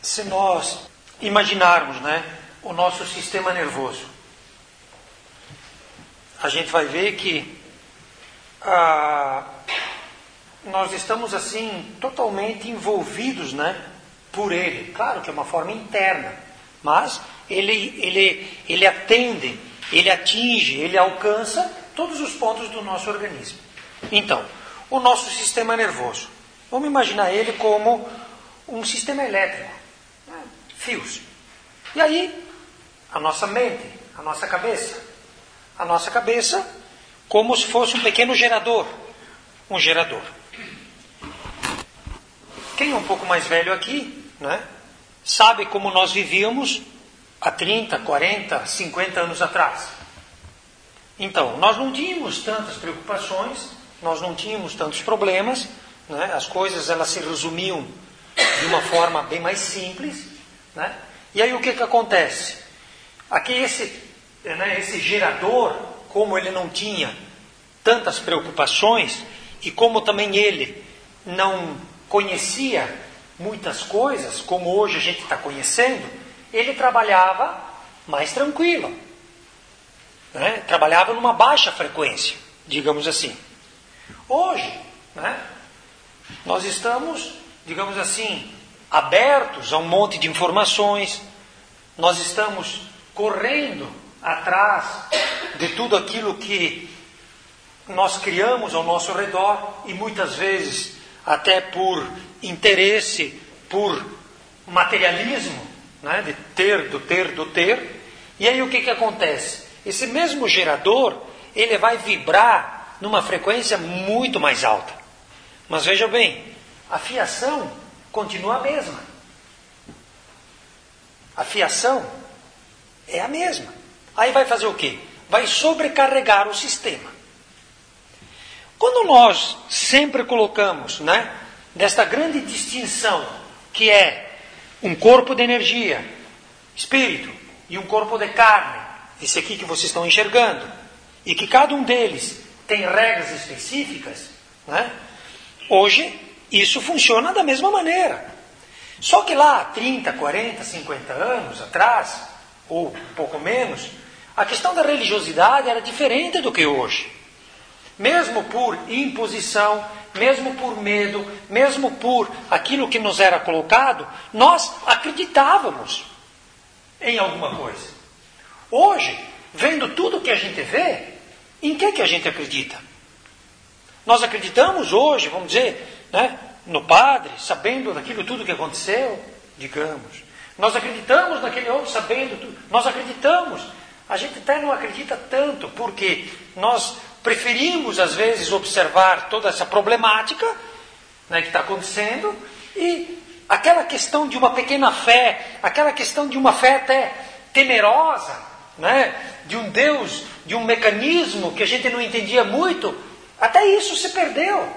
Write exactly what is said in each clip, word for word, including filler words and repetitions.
se nós imaginarmos, né, o nosso sistema nervoso, a gente vai ver que ah, nós estamos assim totalmente envolvidos, né, por ele. Claro que é uma forma interna, mas ele, ele, ele atende, ele atinge, ele alcança todos os pontos do nosso organismo. Então, o nosso sistema nervoso, vamos imaginar ele como um sistema elétrico, né, fios. E aí, a nossa mente, a nossa cabeça, a nossa cabeça como se fosse um pequeno gerador, um gerador. Quem é um pouco mais velho aqui, né, sabe como nós vivíamos há trinta, quarenta, cinquenta anos atrás. Então, nós não tínhamos tantas preocupações, nós não tínhamos tantos problemas, né, as coisas elas se resumiam de uma forma bem mais simples, né? E aí o que que acontece? Aqui esse, né, esse gerador, como ele não tinha tantas preocupações e como também ele não conhecia muitas coisas, como hoje a gente está conhecendo, ele trabalhava mais tranquilo, né? Trabalhava numa baixa frequência, digamos assim. Hoje, né, nós estamos, digamos assim, abertos a um monte de informações, nós estamos correndo atrás de tudo aquilo que nós criamos ao nosso redor e muitas vezes até por interesse, por materialismo, né, de ter, do ter, do ter. E aí o que que acontece? Esse mesmo gerador, ele vai vibrar numa frequência muito mais alta. Mas veja bem, a fiação continua a mesma. A fiação é a mesma. Aí vai fazer o quê? Vai sobrecarregar o sistema. Quando nós sempre colocamos, né, desta grande distinção, que é um corpo de energia, espírito, e um corpo de carne, esse aqui que vocês estão enxergando, e que cada um deles tem regras específicas, né, hoje isso funciona da mesma maneira. Só que lá, trinta, quarenta, cinquenta anos atrás, ou um pouco menos, a questão da religiosidade era diferente do que hoje. Mesmo por imposição, mesmo por medo, mesmo por aquilo que nos era colocado, nós acreditávamos em alguma coisa. Hoje, vendo tudo que a gente vê, em que que a gente acredita? Nós acreditamos hoje, vamos dizer, né, no padre, sabendo daquilo tudo que aconteceu, digamos. Nós acreditamos naquele outro, sabendo tudo. Nós acreditamos. A gente até não acredita tanto, porque nós preferimos, às vezes, observar toda essa problemática, né, que está acontecendo, e aquela questão de uma pequena fé, aquela questão de uma fé até temerosa, né, de um Deus, de um mecanismo que a gente não entendia muito, até isso se perdeu.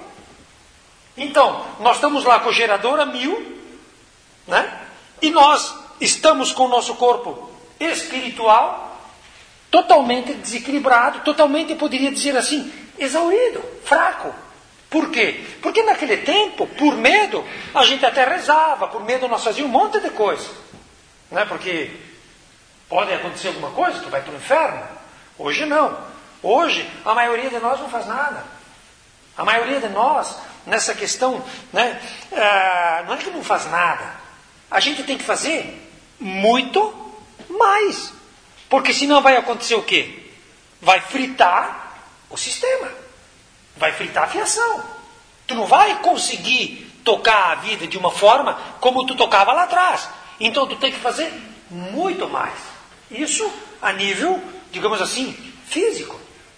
Então, nós estamos lá com o gerador a mil, né, e nós estamos com o nosso corpo espiritual totalmente desequilibrado, totalmente, poderia dizer assim, exaurido, fraco. Por quê? Porque naquele tempo, por medo, a gente até rezava, por medo nós fazíamos um monte de coisa. Né? Porque pode acontecer alguma coisa, tu vai para o inferno. Hoje não. Hoje, a maioria de nós não faz nada. A maioria de nós, nessa questão, né, ah, não é que não faz nada. A gente tem que fazer muito mais. Porque senão vai acontecer o quê? Vai fritar o sistema. Vai fritar a fiação. Tu não vai conseguir tocar a vida de uma forma como tu tocava lá atrás. Então tu tem que fazer muito mais. Isso a nível, digamos assim, físico.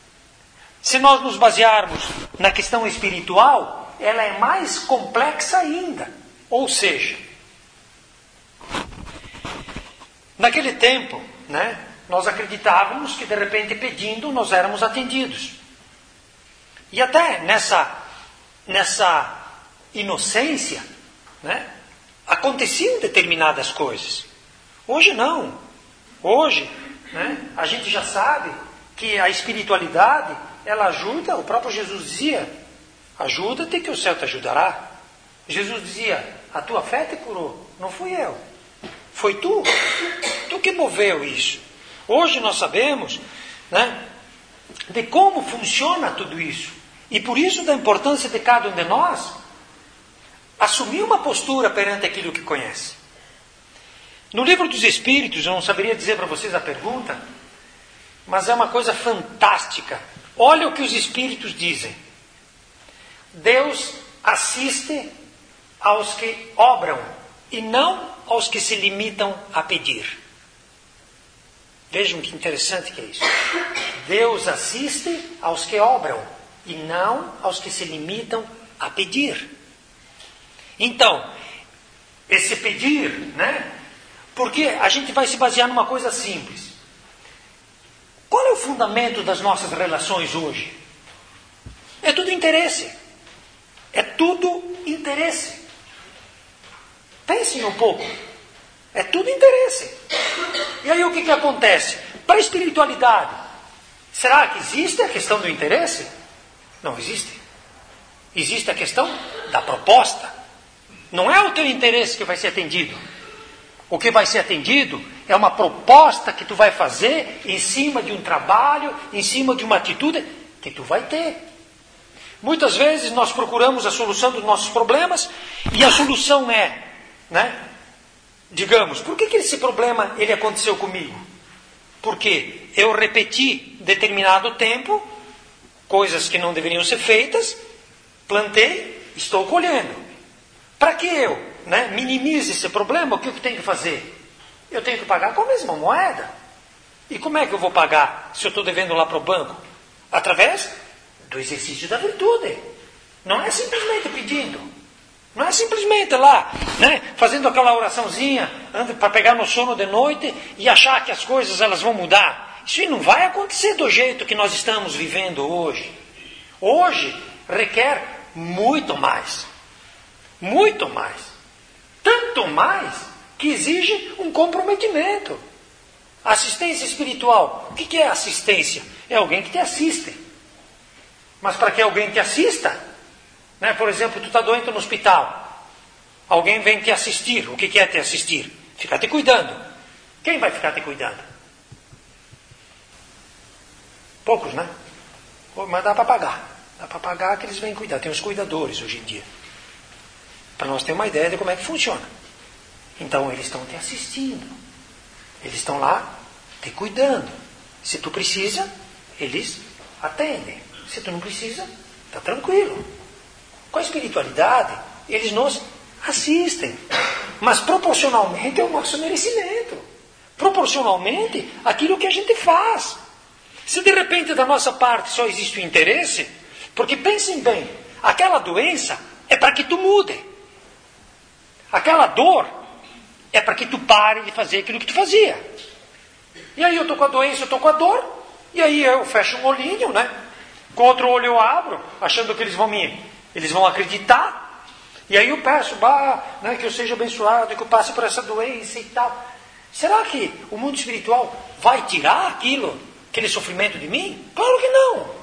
Se nós nos basearmos na questão espiritual, ela é mais complexa ainda. Ou seja, naquele tempo, né, nós acreditávamos que de repente pedindo nós éramos atendidos. E até nessa, nessa inocência, né, aconteciam determinadas coisas. Hoje não. Hoje, né, a gente já sabe que a espiritualidade, ela ajuda, o próprio Jesus dizia, ajuda-te que o céu te ajudará. Jesus dizia, a tua fé te curou, não fui eu. Foi tu. Tu que moveu isso. Hoje nós sabemos, né, de como funciona tudo isso. E por isso da importância de cada um de nós assumir uma postura perante aquilo que conhece. No livro dos Espíritos, eu não saberia dizer para vocês a pergunta, mas é uma coisa fantástica. Olha o que os Espíritos dizem. Deus assiste aos que obram e não aos que se limitam a pedir. Vejam que interessante que é isso. Deus assiste aos que obram e não aos que se limitam a pedir. Então, esse pedir, né? Porque a gente vai se basear numa coisa simples. Qual é o fundamento das nossas relações hoje? É tudo interesse. É tudo interesse. Pensem um pouco. É tudo interesse. E aí o que, que acontece? Para a espiritualidade, será que existe a questão do interesse? Não existe. Existe a questão da proposta. Não é o teu interesse que vai ser atendido. O que vai ser atendido é uma proposta que tu vai fazer em cima de um trabalho, em cima de uma atitude que tu vai ter. Muitas vezes nós procuramos a solução dos nossos problemas e a solução é, né? Digamos, por que, que esse problema ele aconteceu comigo? Porque eu repeti determinado tempo, coisas que não deveriam ser feitas, plantei, estou colhendo. Para que eu, né, minimize esse problema, o que eu tenho que fazer? Eu tenho que pagar com a mesma moeda. E como é que eu vou pagar se eu estou devendo lá para o banco? Através do exercício da virtude. Não é simplesmente pedindo. Não é simplesmente lá, né, fazendo aquela oraçãozinha para pegar no sono de noite e achar que as coisas elas vão mudar. Isso não vai acontecer do jeito que nós estamos vivendo hoje. Hoje requer muito mais. Muito mais. Tanto mais que exige um comprometimento. Assistência espiritual. O que é assistência? É alguém que te assiste. Mas para que alguém te assista, né, por exemplo, tu está doente no hospital. Alguém vem te assistir. O que é te assistir? Ficar te cuidando. Quem vai ficar te cuidando? Poucos, né? Mas dá para pagar. Dá para pagar que eles vêm cuidar. Tem os cuidadores hoje em dia. Para nós ter uma ideia de como é que funciona. Então eles estão te assistindo. Eles estão lá te cuidando. Se tu precisa, eles atendem. Se tu não precisa, está tranquilo. Com a espiritualidade, eles nos assistem. Mas proporcionalmente ao nosso merecimento. Proporcionalmente àquilo que a gente faz. Se de repente da nossa parte só existe o interesse, porque pensem bem, aquela doença é para que tu mude. Aquela dor é para que tu pare de fazer aquilo que tu fazia. E aí eu estou com a doença, eu estou com a dor, e aí eu fecho um olhinho, né? Com outro olho eu abro, achando que eles vão me, eles vão acreditar. E aí eu peço, bah, né, que eu seja abençoado, que eu passe por essa doença e tal. Será que o mundo espiritual vai tirar aquilo, aquele sofrimento de mim? Claro que não.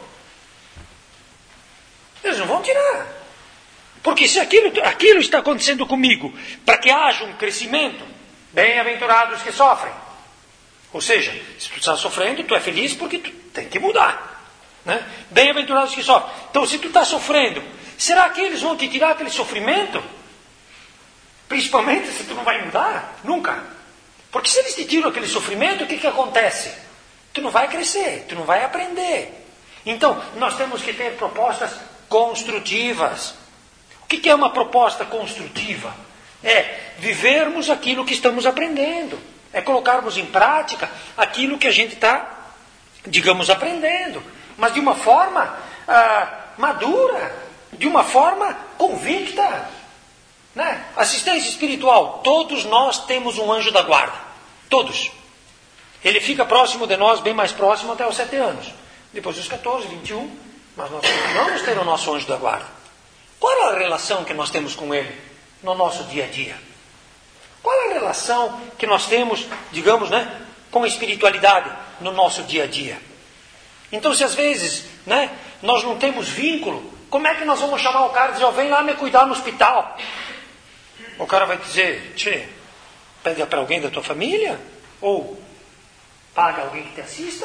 Eles não vão tirar. Porque se aquilo, aquilo está acontecendo comigo para que haja um crescimento, bem-aventurados que sofrem. Ou seja, se tu está sofrendo, tu é feliz porque tu tem que mudar. Né? Bem-aventurados que sofrem. Então, se tu está sofrendo, será que eles vão te tirar aquele sofrimento? Principalmente se tu não vai mudar? Nunca. Porque se eles te tiram aquele sofrimento, o que, que acontece? Tu não vai crescer, tu não vai aprender. Então, nós temos que ter propostas construtivas. O que é uma proposta construtiva? É vivermos aquilo que estamos aprendendo. É colocarmos em prática aquilo que a gente está, digamos, aprendendo. Mas de uma forma ah, madura, de uma forma convicta. Né? Assistência espiritual. Todos nós temos um anjo da guarda. Todos. Ele fica próximo de nós, bem mais próximo até os sete anos. Depois dos catorze, vinte e um, mas nós vamos ter o nosso anjo da guarda. Qual é a relação que nós temos com ele no nosso dia a dia? Qual é a relação que nós temos, digamos, né, com a espiritualidade no nosso dia a dia? Então, se às vezes, né, nós não temos vínculo, como é que nós vamos chamar o cara e dizer, oh, vem lá me cuidar no hospital? O cara vai dizer, tchê, Pede para alguém da tua família? Ou paga alguém que te assista?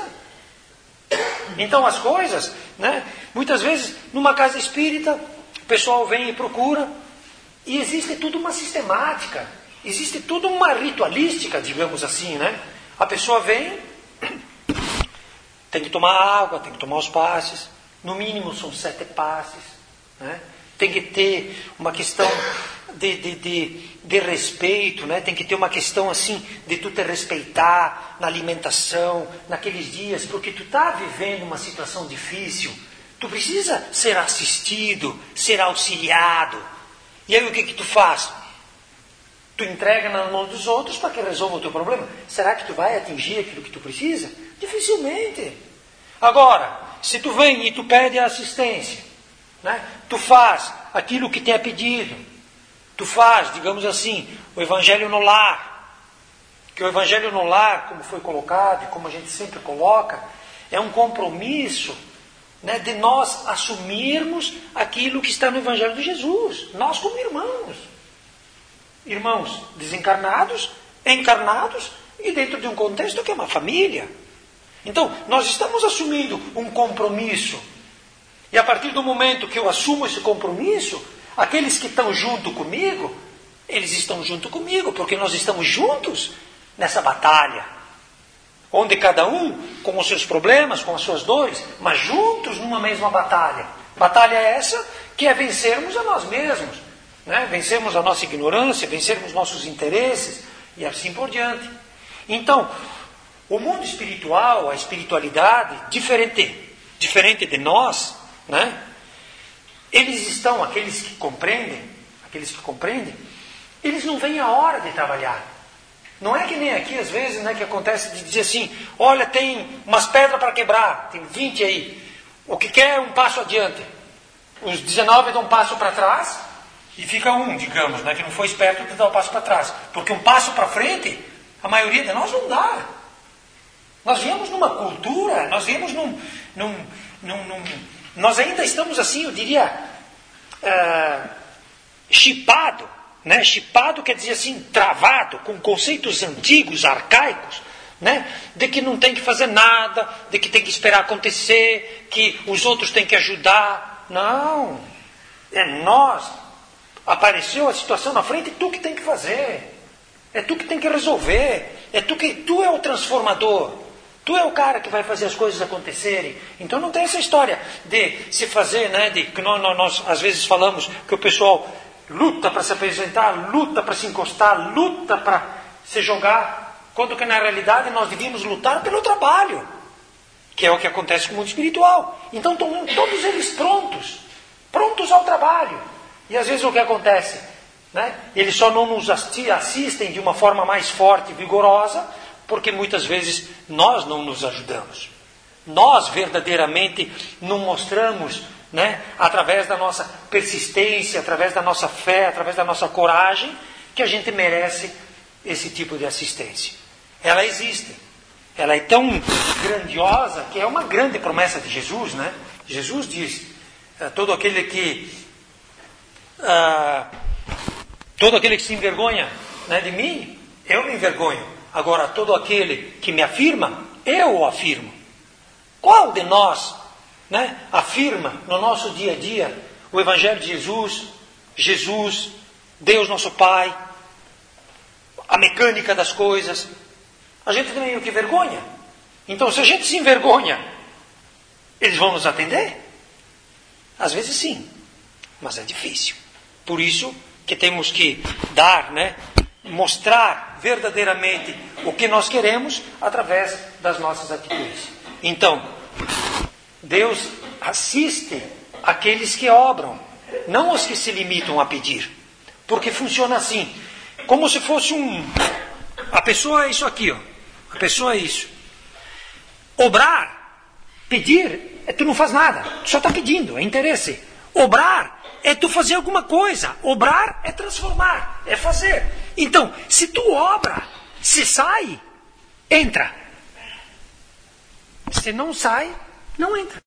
Então as coisas, né? Muitas vezes numa casa espírita, o pessoal vem e procura, e existe tudo uma sistemática, existe tudo uma ritualística, digamos assim, né? A pessoa vem, tem que tomar água, tem que tomar os passes, no mínimo são sete passes, né? Tem que ter uma questão de, de, de, de respeito, né? Tem que ter uma questão assim de tu te respeitar na alimentação, naqueles dias, porque tu está vivendo uma situação difícil, tu precisa ser assistido, ser auxiliado. E aí o que que tu faz? Tu entrega na mão dos outros para que resolva o teu problema. Será que tu vai atingir aquilo que tu precisa? Dificilmente. Agora, se tu vem e tu pede assistência, né? Tu faz aquilo que te é pedido, tu faz, digamos assim, o evangelho no lar, que o evangelho no lar, como foi colocado e como a gente sempre coloca, é um compromisso, né, de nós assumirmos aquilo que está no evangelho de Jesus, nós como irmãos, irmãos desencarnados, encarnados e dentro de um contexto que é uma família. Então, nós estamos assumindo um compromisso. E a partir do momento que eu assumo esse compromisso, aqueles que estão junto comigo, eles estão junto comigo, porque nós estamos juntos nessa batalha. Onde cada um com os seus problemas, com as suas dores, mas juntos numa mesma batalha. Batalha essa que é vencermos a nós mesmos, né? Vencermos a nossa ignorância, vencermos nossos interesses e assim por diante. Então, o mundo espiritual, a espiritualidade, diferente, diferente de nós, né? Eles estão, aqueles que compreendem, aqueles que compreendem, eles não veem a hora de trabalhar. Não é que nem aqui, às vezes, né, que acontece de dizer assim, olha, tem umas pedras para quebrar, tem vinte aí, o que quer é um passo adiante. Os dezenove dão um passo para trás e fica um, digamos, né, que não foi esperto de dar um passo para trás. Porque um passo para frente, a maioria de nós não dá. Nós viemos numa cultura, nós viemos num... num, num, num nós ainda estamos assim, eu diria, uh, chipado, né? Chipado quer dizer assim, travado, com conceitos antigos, arcaicos, né? De que não tem que fazer nada, de que tem que esperar acontecer, que os outros têm que ajudar. Não, é nós. Apareceu a situação na frente, é tu que tem que fazer, é tu que tem que resolver, é tu que tu é o transformador. Tu é o cara que vai fazer as coisas acontecerem. Então não tem essa história de se fazer, né? De que nós, nós, nós às vezes falamos que o pessoal luta para se apresentar, luta para se encostar, luta para se jogar, quando que na realidade nós devíamos lutar pelo trabalho, que é o que acontece com o mundo espiritual. Então estão todos eles prontos, prontos ao trabalho. E às vezes o que acontece, né? Eles só não nos assistem de uma forma mais forte e vigorosa, porque muitas vezes nós não nos ajudamos. Nós verdadeiramente não mostramos, né, através da nossa persistência, através da nossa fé, através da nossa coragem, que a gente merece esse tipo de assistência. Ela existe. Ela é tão grandiosa que é uma grande promessa de Jesus, né? Jesus diz, todo aquele que uh, todo aquele que se envergonha, né, de mim, eu me envergonho. Agora, todo aquele que me afirma, eu o afirmo. Qual de nós, né, afirma no nosso dia a dia o Evangelho de Jesus, Jesus, Deus nosso Pai, a mecânica das coisas? A gente tem meio que vergonha. Então, se a gente se envergonha, eles vão nos atender? Às vezes sim, mas é difícil. Por isso que temos que dar, né, mostrar verdadeiramente o que nós queremos através das nossas atitudes. Então, Deus assiste aqueles que obram, não os que se limitam a pedir. Porque funciona assim, como se fosse um... A pessoa é isso aqui, ó. A pessoa é isso. Obrar, pedir, é tu não faz nada, tu só está pedindo, é interesse. Obrar é tu fazer alguma coisa. Obrar é transformar, é fazer. Então, se tu obra, se sai, entra. Se não sai, não entra.